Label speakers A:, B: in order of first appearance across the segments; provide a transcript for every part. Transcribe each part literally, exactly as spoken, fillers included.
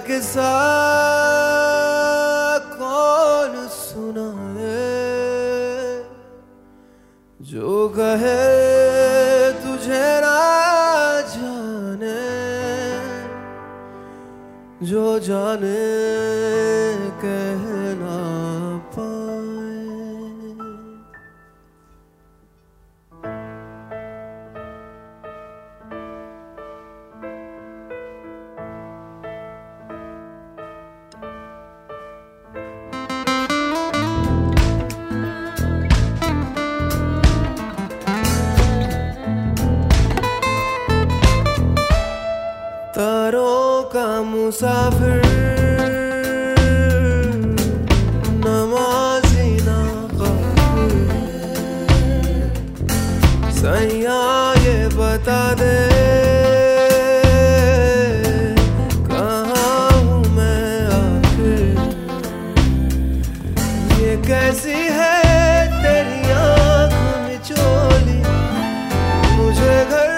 A: किस्सा कौन सुनाए, जो कहे तुझे ना जाने, जो जाने कह ना पाए। तारों का मुसाफिर, नमाज़ी ना काफिर, सैया ये बता दे कहाँ हूँ मैं आखिर। ये कैसी है तेरी आँख मिचोली, मुझे घर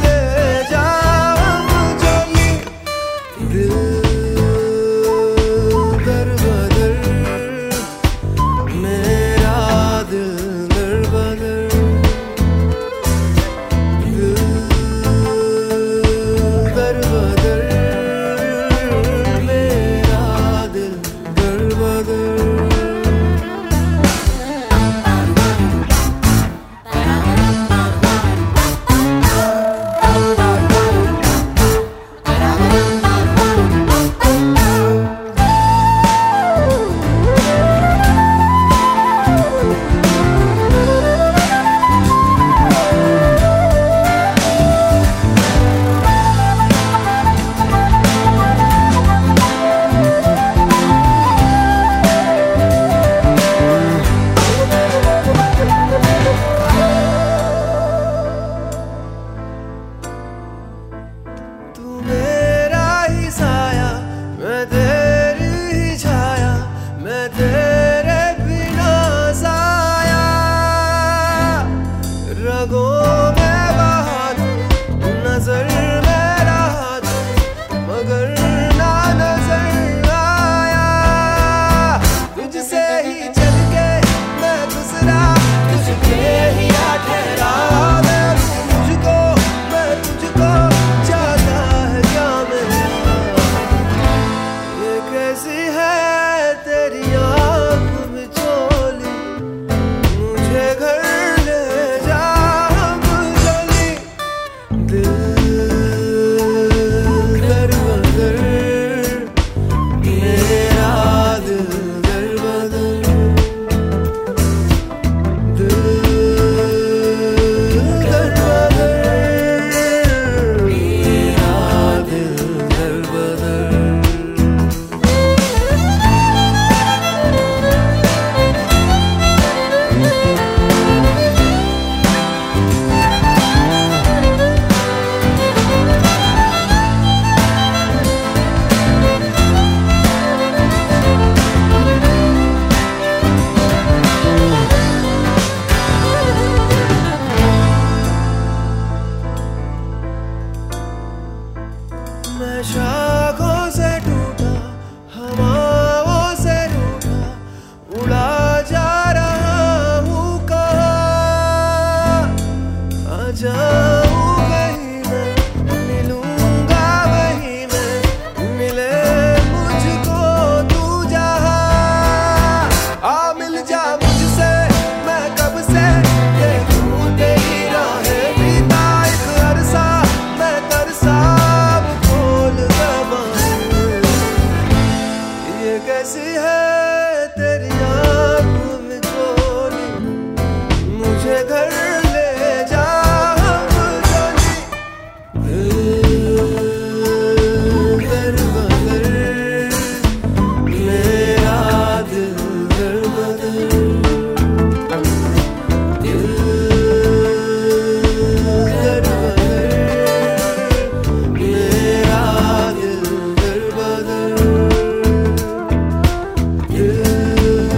A: मैं शाखों से टूटा, हवाओं से रूठा, उड़ा जा रहा हूँ कहाँ। आ जाऊँ कहीं मैं, मिलूंगा वहीं मैं, मिले मुझको तू जहाँ। आ मिल जा मुझसे, मैं कब से देखूं तेरी राहें, बीता एक अरसा मैं तरसा। कैसी है तेरी आँख में चोली, मुझे घर ले जा चोली। दर बदर मेरा दिल, दर बदर दिल, दर बदर मेरा दिल, दर बदर। You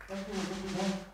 B: Thank you.